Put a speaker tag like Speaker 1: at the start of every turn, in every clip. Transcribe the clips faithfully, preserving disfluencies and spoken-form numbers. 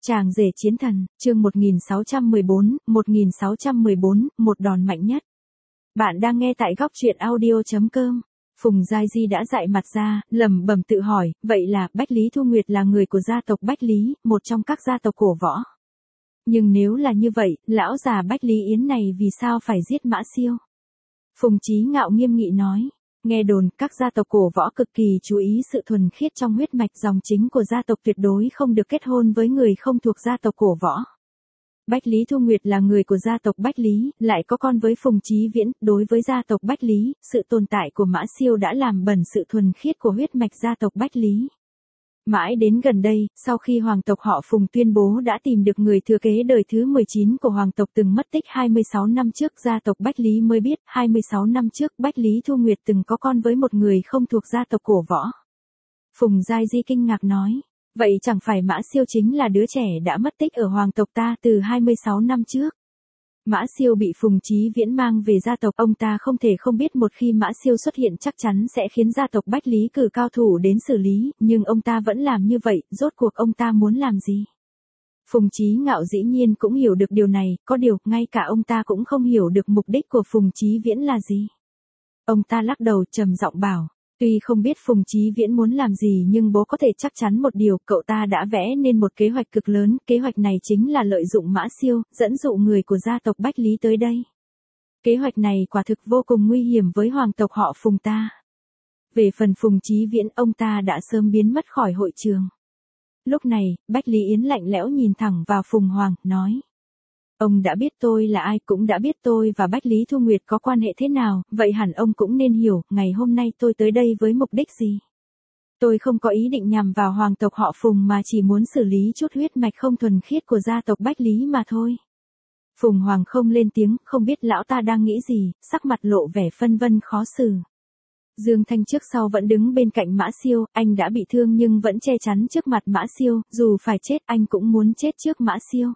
Speaker 1: Chàng rể chiến thần, chương một nghìn sáu trăm mười bốn, một nghìn sáu trăm mười bốn, một đòn mạnh nhất. Bạn đang nghe tại góc truyện audio chấm com. Phùng Giai Di đã dại mặt ra, lẩm bẩm tự hỏi, vậy là Bách Lý Thu Nguyệt là người của gia tộc Bách Lý, một trong các gia tộc cổ võ. Nhưng nếu là như vậy, lão già Bách Lý Yến này vì sao phải giết Mã Siêu? Phùng Chí Ngạo nghiêm nghị nói. Nghe đồn, các gia tộc cổ võ cực kỳ chú ý sự thuần khiết trong huyết mạch, dòng chính của gia tộc tuyệt đối không được kết hôn với người không thuộc gia tộc cổ võ. Bách Lý Thu Nguyệt là người của gia tộc Bách Lý, lại có con với Phùng Chí Viễn, đối với gia tộc Bách Lý, sự tồn tại của Mã Siêu đã làm bẩn sự thuần khiết của huyết mạch gia tộc Bách Lý. Mãi đến gần đây, sau khi hoàng tộc họ Phùng tuyên bố đã tìm được người thừa kế đời thứ mười chín của hoàng tộc từng mất tích hai mươi sáu năm trước, gia tộc Bách Lý mới biết, hai mươi sáu năm trước Bách Lý Thu Nguyệt từng có con với một người không thuộc gia tộc cổ võ. Phùng Giai Di kinh ngạc nói, vậy chẳng phải Mã Siêu chính là đứa trẻ đã mất tích ở hoàng tộc ta từ hai mươi sáu năm trước? Mã Siêu bị Phùng Chí Viễn mang về gia tộc, ông ta không thể không biết một khi Mã Siêu xuất hiện chắc chắn sẽ khiến gia tộc Bách Lý cử cao thủ đến xử lý, nhưng ông ta vẫn làm như vậy, rốt cuộc ông ta muốn làm gì? Phùng Chí Ngạo dĩ nhiên cũng hiểu được điều này, có điều, ngay cả ông ta cũng không hiểu được mục đích của Phùng Chí Viễn là gì. Ông ta lắc đầu trầm giọng bảo, tuy không biết Phùng Chí Viễn muốn làm gì nhưng bố có thể chắc chắn một điều, cậu ta đã vẽ nên một kế hoạch cực lớn, kế hoạch này chính là lợi dụng Mã Siêu, dẫn dụ người của gia tộc Bách Lý tới đây. Kế hoạch này quả thực vô cùng nguy hiểm với hoàng tộc họ Phùng ta. Về phần Phùng Chí Viễn, ông ta đã sớm biến mất khỏi hội trường. Lúc này, Bách Lý Yến lạnh lẽo nhìn thẳng vào Phùng Hoàng, nói. Ông đã biết tôi là ai, cũng đã biết tôi và Bách Lý Thu Nguyệt có quan hệ thế nào, vậy hẳn ông cũng nên hiểu, ngày hôm nay tôi tới đây với mục đích gì. Tôi không có ý định nhằm vào hoàng tộc họ Phùng mà chỉ muốn xử lý chút huyết mạch không thuần khiết của gia tộc Bách Lý mà thôi. Phùng Hoàng không lên tiếng, không biết lão ta đang nghĩ gì, sắc mặt lộ vẻ phân vân khó xử. Dương Thanh trước sau vẫn đứng bên cạnh Mã Siêu, anh đã bị thương nhưng vẫn che chắn trước mặt Mã Siêu, dù phải chết anh cũng muốn chết trước Mã Siêu.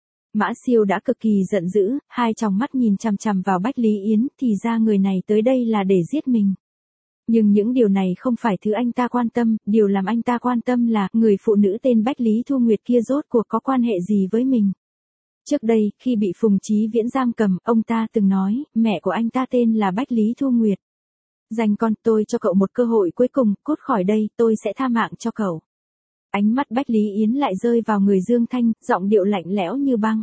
Speaker 1: Mã Siêu đã cực kỳ giận dữ, hai tròng mắt nhìn chằm chằm vào Bách Lý Yến, thì ra người này tới đây là để giết mình. Nhưng những điều này không phải thứ anh ta quan tâm, điều làm anh ta quan tâm là người phụ nữ tên Bách Lý Thu Nguyệt kia rốt cuộc có quan hệ gì với mình. Trước đây, khi bị Phùng Chí Viễn giam cầm, ông ta từng nói, mẹ của anh ta tên là Bách Lý Thu Nguyệt. Dành con, tôi cho cậu một cơ hội cuối cùng, cút khỏi đây, tôi sẽ tha mạng cho cậu. Ánh mắt Bách Lý Yến lại rơi vào người Dương Thanh, giọng điệu lạnh lẽo như băng.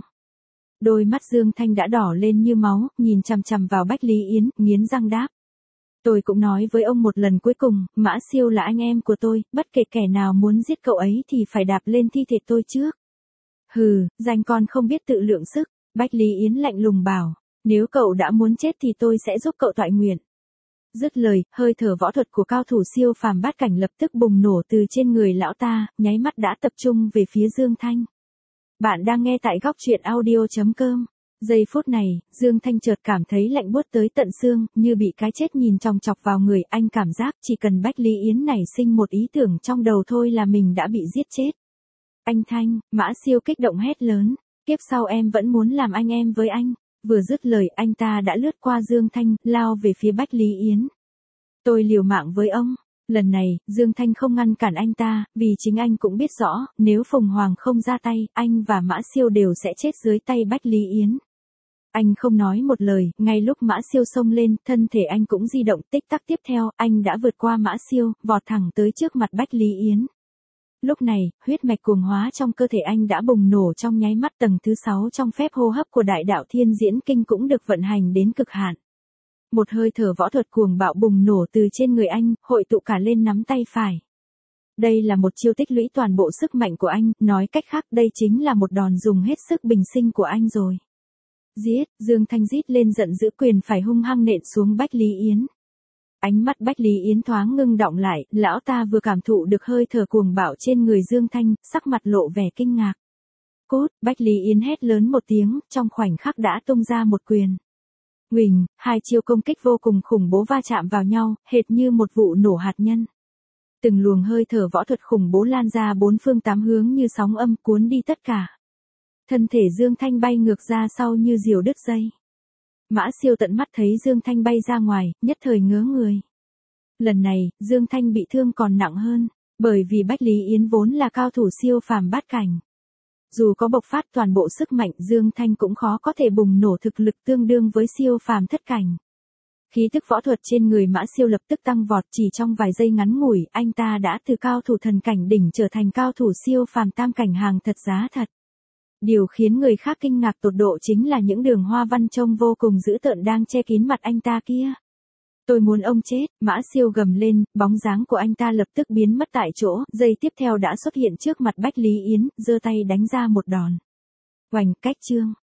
Speaker 1: Đôi mắt Dương Thanh đã đỏ lên như máu, nhìn chằm chằm vào Bách Lý Yến, nghiến răng đáp. Tôi cũng nói với ông một lần cuối cùng, Mã Siêu là anh em của tôi, bất kể kẻ nào muốn giết cậu ấy thì phải đạp lên thi thể tôi trước. Hừ, danh con không biết tự lượng sức, Bách Lý Yến lạnh lùng bảo, nếu cậu đã muốn chết thì tôi sẽ giúp cậu toại nguyện. Dứt lời, hơi thở võ thuật của cao thủ siêu phàm bát cảnh lập tức bùng nổ từ trên người lão ta, nháy mắt đã tập trung về phía Dương Thanh. Bạn đang nghe tại góc truyện audio chấm com. Giây phút này, Dương Thanh chợt cảm thấy lạnh buốt tới tận xương, như bị cái chết nhìn chòng chọc vào người, anh cảm giác chỉ cần Bách Lý Yến nảy sinh một ý tưởng trong đầu thôi là mình đã bị giết chết. Anh Thanh, Mã Siêu kích động hét lớn, kiếp sau em vẫn muốn làm anh em với anh. Vừa dứt lời, anh ta đã lướt qua Dương Thanh, lao về phía Bách Lý Yến. Tôi liều mạng với ông. Lần này, Dương Thanh không ngăn cản anh ta, vì chính anh cũng biết rõ, nếu Phùng Hoàng không ra tay, anh và Mã Siêu đều sẽ chết dưới tay Bách Lý Yến. Anh không nói một lời, ngay lúc Mã Siêu xông lên, thân thể anh cũng di động, tích tắc tiếp theo, anh đã vượt qua Mã Siêu, vọt thẳng tới trước mặt Bách Lý Yến. Lúc này, huyết mạch cuồng hóa trong cơ thể anh đã bùng nổ trong nháy mắt, tầng thứ sáu trong phép hô hấp của đại đạo thiên diễn kinh cũng được vận hành đến cực hạn. Một hơi thở võ thuật cuồng bạo bùng nổ từ trên người anh, hội tụ cả lên nắm tay phải. Đây là một chiêu tích lũy toàn bộ sức mạnh của anh, nói cách khác đây chính là một đòn dùng hết sức bình sinh của anh rồi. Giết, Dương Thanh rít lên giận dữ, quyền phải hung hăng nện xuống Bách Lý Yến. Ánh mắt Bách Lý Yến thoáng ngưng đọng lại, lão ta vừa cảm thụ được hơi thở cuồng bạo trên người Dương Thanh, sắc mặt lộ vẻ kinh ngạc. Cút, Bách Lý Yến hét lớn một tiếng, trong khoảnh khắc đã tung ra một quyền. Huỳnh, hai chiêu công kích vô cùng khủng bố va chạm vào nhau, hệt như một vụ nổ hạt nhân. Từng luồng hơi thở võ thuật khủng bố lan ra bốn phương tám hướng như sóng âm cuốn đi tất cả. Thân thể Dương Thanh bay ngược ra sau như diều đứt dây. Mã Siêu tận mắt thấy Dương Thanh bay ra ngoài, nhất thời ngớ người. Lần này, Dương Thanh bị thương còn nặng hơn, bởi vì Bách Lý Yến vốn là cao thủ siêu phàm bát cảnh. Dù có bộc phát toàn bộ sức mạnh, Dương Thanh cũng khó có thể bùng nổ thực lực tương đương với siêu phàm thất cảnh. Khí tức võ thuật trên người Mã Siêu lập tức tăng vọt, chỉ trong vài giây ngắn ngủi, anh ta đã từ cao thủ thần cảnh đỉnh trở thành cao thủ siêu phàm tam cảnh hàng thật giá thật. Điều khiến người khác kinh ngạc tột độ chính là những đường hoa văn trông vô cùng dữ tợn đang che kín mặt anh ta kia. Tôi muốn ông chết, Mã Siêu gầm lên, bóng dáng của anh ta lập tức biến mất tại chỗ, giây tiếp theo đã xuất hiện trước mặt Bách Lý Yến, giơ tay đánh ra một đòn. Oành, cách chương.